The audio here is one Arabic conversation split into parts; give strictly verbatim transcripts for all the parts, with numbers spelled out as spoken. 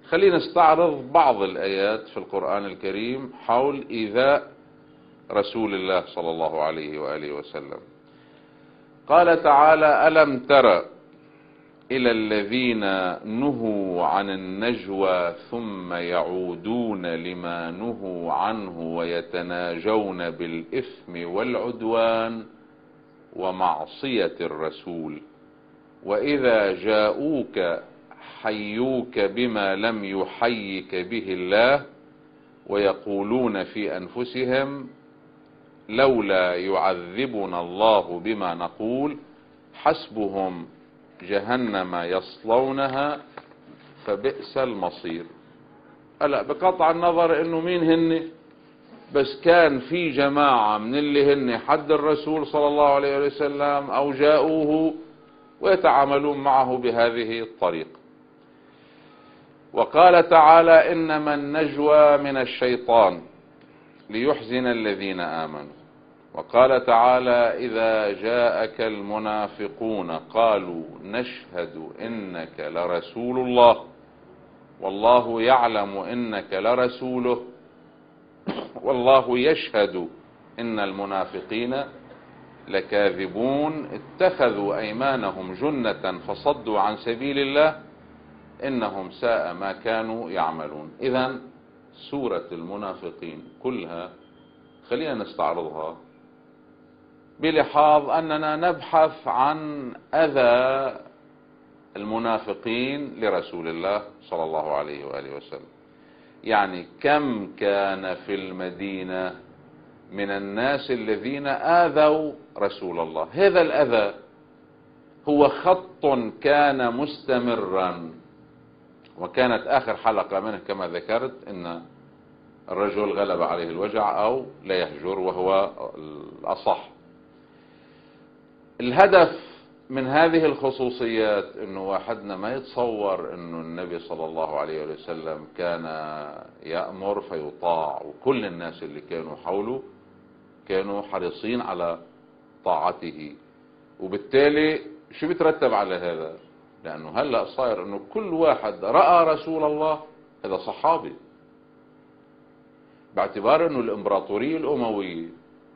خلينا نستعرض بعض الآيات في القرآن الكريم حول إيذاء رسول الله صلى الله عليه وآله وسلم. قال تعالى: ألم تر إلى الذين نهوا عن النجوى ثم يعودون لما نهوا عنه ويتناجون بالإثم والعدوان ومعصية الرسول وإذا جاءوك حيوك بما لم يحيك به الله ويقولون في أنفسهم لولا يعذبنا الله بما نقول حسبهم جهنم يصلونها فبئس المصير. ألا بقطع النظر انه مين هن، بس كان في جماعة من اللي هن حد الرسول صلى الله عليه وسلم او جاءوه ويتعاملون معه بهذه الطريقة. وقال تعالى: إنما النجوى من الشيطان ليحزن الذين آمنوا. وقال تعالى: إذا جاءك المنافقون قالوا نشهد إنك لرسول الله والله يعلم إنك لرسوله والله يشهد إن المنافقين لكاذبون اتخذوا أيمانهم جنة فصدوا عن سبيل الله إنهم ساء ما كانوا يعملون. إذن سورة المنافقين كلها خلينا نستعرضها بلحاظ أننا نبحث عن أذى المنافقين لرسول الله صلى الله عليه وآله وسلم. يعني كم كان في المدينة من الناس الذين آذوا رسول الله. هذا الأذى هو خط كان مستمرا، وكانت آخر حلقة منه كما ذكرت إن الرجل غلب عليه الوجع أو لا يهجر، وهو الأصح. الهدف من هذه الخصوصيات انه واحدنا ما يتصور انه النبي صلى الله عليه وسلم كان يأمر فيطاع، وكل الناس اللي كانوا حوله كانوا حريصين على طاعته، وبالتالي شو بيترتب على هذا؟ لانه هلأ صاير انه كل واحد رأى رسول الله هذا صحابي، باعتبار انه الامبراطورية الاموية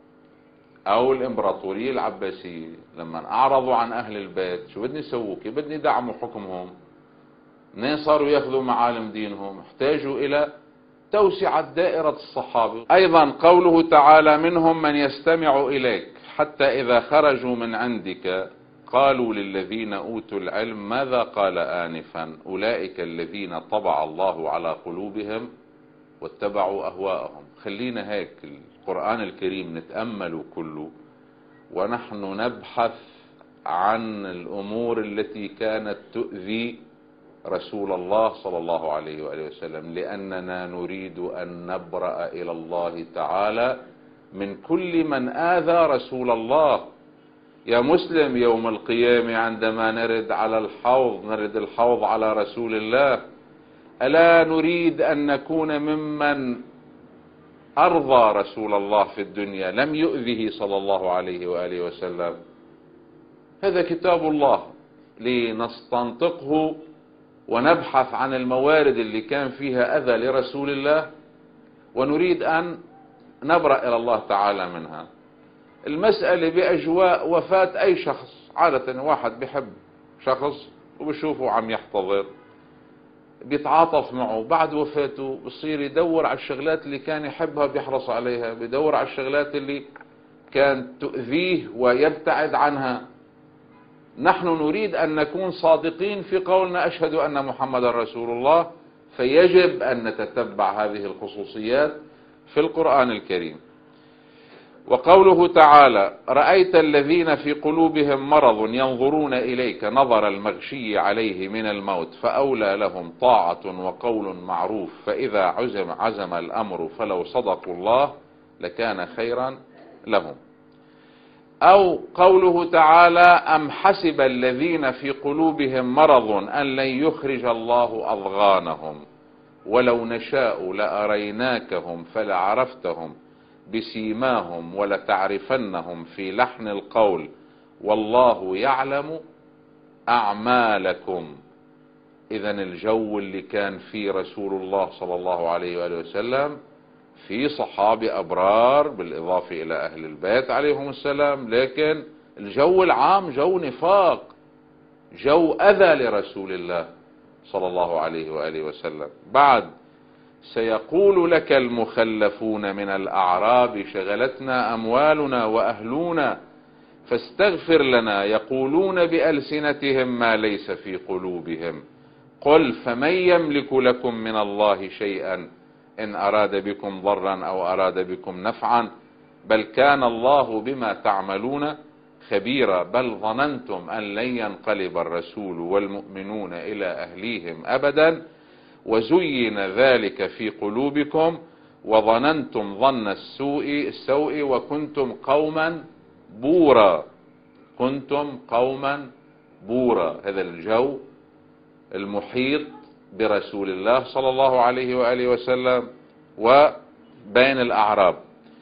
او الامبراطورية العباسية لما اعرضوا عن اهل البيت شو بدني يسووا؟ كيف بدني يدعموا حكمهم؟ منين صاروا ياخذوا معالم دينهم؟ احتاجوا الى توسعة دائرة الصحابة. ايضا قوله تعالى: منهم من يستمع اليك حتى اذا خرجوا من عندك قالوا للذين اوتوا العلم ماذا قال انفا اولئك الذين طبع الله على قلوبهم واتبعوا اهواءهم. خلينا هيك القرآن الكريم نتأمل كله ونحن نبحث عن الأمور التي كانت تؤذي رسول الله صلى الله عليه وآله وسلم، لأننا نريد أن نبرأ إلى الله تعالى من كل من آذى رسول الله. يا مسلم يوم القيامة عندما نرد على الحوض نرد الحوض على رسول الله، ألا نريد أن نكون ممن أرضى رسول الله في الدنيا لم يؤذه صلى الله عليه وآله وسلم؟ هذا كتاب الله لنستنطقه ونبحث عن الموارد اللي كان فيها أذى لرسول الله ونريد أن نبرأ إلى الله تعالى منها. المسألة بأجواء وفاة أي شخص، عادة واحد بيحب شخص وبشوفه عم يحتضر بيتعاطف معه، بعد وفاته بصير يدور على الشغلات اللي كان يحبها بيحرص عليها، بيدور على الشغلات اللي كانت تؤذيه ويبتعد عنها. نحن نريد أن نكون صادقين في قولنا أشهد أن محمد رسول الله، فيجب أن نتتبع هذه الخصوصيات في القرآن الكريم. وقوله تعالى: رأيت الذين في قلوبهم مرض ينظرون إليك نظر المغشي عليه من الموت فأولى لهم طاعة وقول معروف فإذا عزم عزم الأمر فلو صدقوا الله لكان خيرا لهم. أو قوله تعالى: أم حسب الذين في قلوبهم مرض أن لن يخرج الله أضغانهم ولو نشاء لأريناكهم فلعرفتهم بسيماهم ولتعرفنهم في لحن القول والله يعلم أعمالكم إذن الجو اللي كان فيه رسول الله صلى الله عليه وآله وسلم في صحابة أبرار بالإضافة إلى أهل البيت عليهم السلام، لكن الجو العام جو نفاق، جو أذى لرسول الله صلى الله عليه وآله وسلم. بعد: سيقول لك المخلفون من الأعراب شغلتنا أموالنا وأهلنا فاستغفر لنا يقولون بألسنتهم ما ليس في قلوبهم قل فمن يملك لكم من الله شيئا إن أراد بكم ضرا أو أراد بكم نفعا بل كان الله بما تعملون خبيرا بل ظننتم أن لن ينقلب الرسول والمؤمنون إلى أهليهم أبدا وزين ذلك في قلوبكم وظننتم ظن السوء السوء وكنتم قوما بورا كنتم قوما بورا. هذا الجو المحيط برسول الله صلى الله عليه وآله وسلم وبين الأعراب.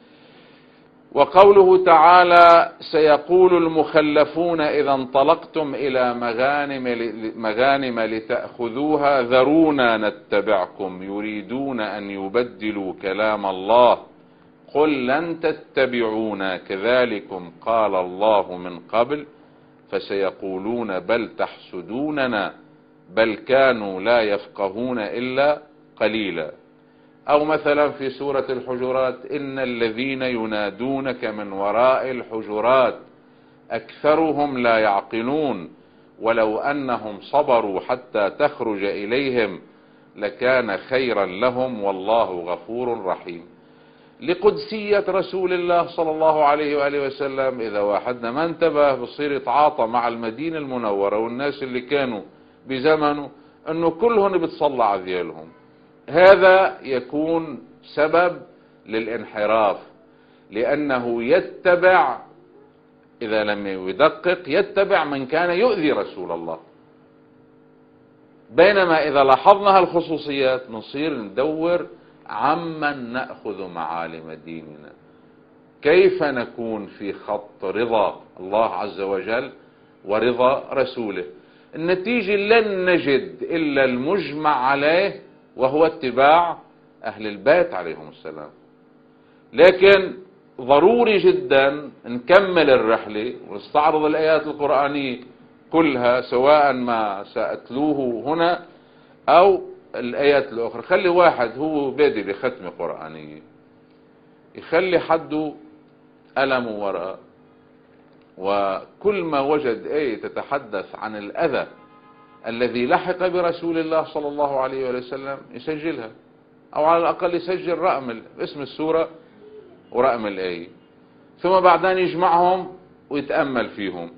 وقوله تعالى: سيقول المخلفون إذا انطلقتم إلى مغانم, مغانم لتأخذوها ذرونا نتبعكم يريدون أن يبدلوا كلام الله قل لن تتبعونا كذلكم قال الله من قبل فسيقولون بل تحسدوننا بل كانوا لا يفقهون إلا قليلا. أو مثلا في سورة الحجرات: إن الذين ينادونك من وراء الحجرات أكثرهم لا يعقلون ولو أنهم صبروا حتى تخرج إليهم لكان خيرا لهم والله غفور رحيم. لقدسية رسول الله صلى الله عليه وآله وسلم إذا واحدنا ما انتبه بصير يتعاطى مع المدينة المنورة والناس اللي كانوا بزمنه أنه كلهم بتصلى على ذيالهم. هذا يكون سبب للانحراف لأنه يتبع إذا لم يدقق يتبع من كان يؤذي رسول الله. بينما إذا لاحظنا هالخصوصيات نصير ندور عمن نأخذ معالم ديننا، كيف نكون في خط رضا الله عز وجل ورضا رسوله. النتيجة لن نجد إلا المجمع عليه وهو اتباع أهل البيت عليهم السلام. لكن ضروري جدا نكمل الرحلة ونستعرض الآيات القرآنية كلها سواء ما سأتلوه هنا أو الآيات الأخرى. خلي واحد هو بادي بختمة قرآنية يخلي حده قلم وورقة وكل ما وجد آية تتحدث عن الأذى الذي لحق برسول الله صلى الله عليه وسلم يسجلها أو على الأقل يسجل رقم اسم السورة ورقم الآية ثم بعدين يجمعهم ويتأمل فيهم